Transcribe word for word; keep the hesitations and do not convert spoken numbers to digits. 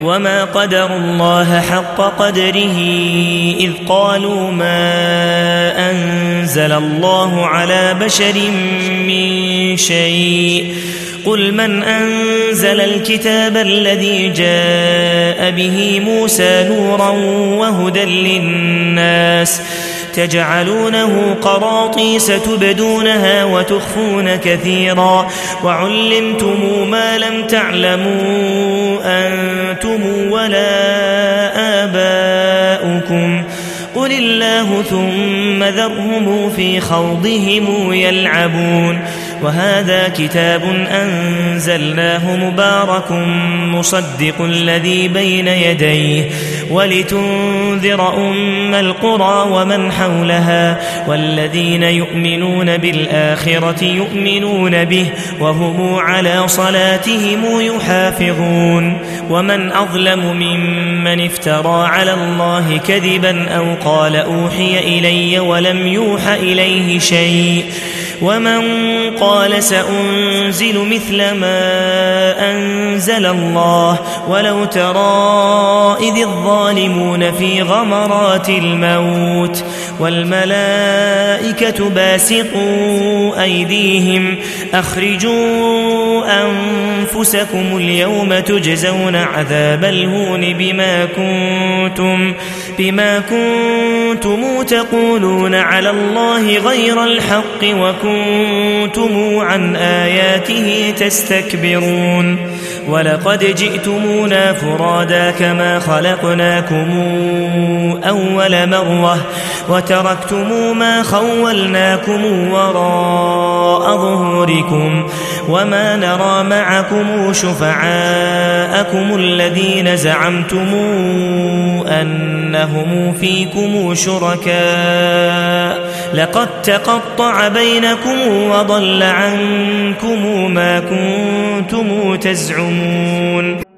وما قدروا الله حق قدره إذ قالوا ما أنزل الله على بشر من شيء قل من أنزل الكتاب الذي جاء به موسى نورا وهدى للناس تجعلونه قراطيس تبدونها وتخفون كثيرا وعلمتم ما لم تعلموا أنتم ولا آباؤكم قل الله ثم ذرهم في خوضهم يلعبون وهذا كتاب أنزلناه مبارك مصدق الذي بين يديه ولتنذر أم القرى ومن حولها والذين يؤمنون بالآخرة يؤمنون به وهم على صلاتهم يحافظون ومن أظلم ممن افترى على الله كذبا أو قال أوحي إلي ولم يوح إليه شيء ومن قال سأنزل مثل ما أنزل الله ولو ترى إذ الظالمون في غمرات الموت والملائكة باسطوا أيديهم أخرجوا أنفسكم اليوم تجزون عذاب الهون بما كنتم, بما كنتم تقولون على الله غير الحق وكنتم عن آياته تستكبرون ولقد جئتمونا فرادا كما خلقناكم أول مرة وتركتم ما خولناكم وراء ظهوركم وما نرى معكم شفعاءكم الذين زعمتم أنهم فيكم شركاء لقد تقطع بينكم وضل عنكم ما كنتم تزعمون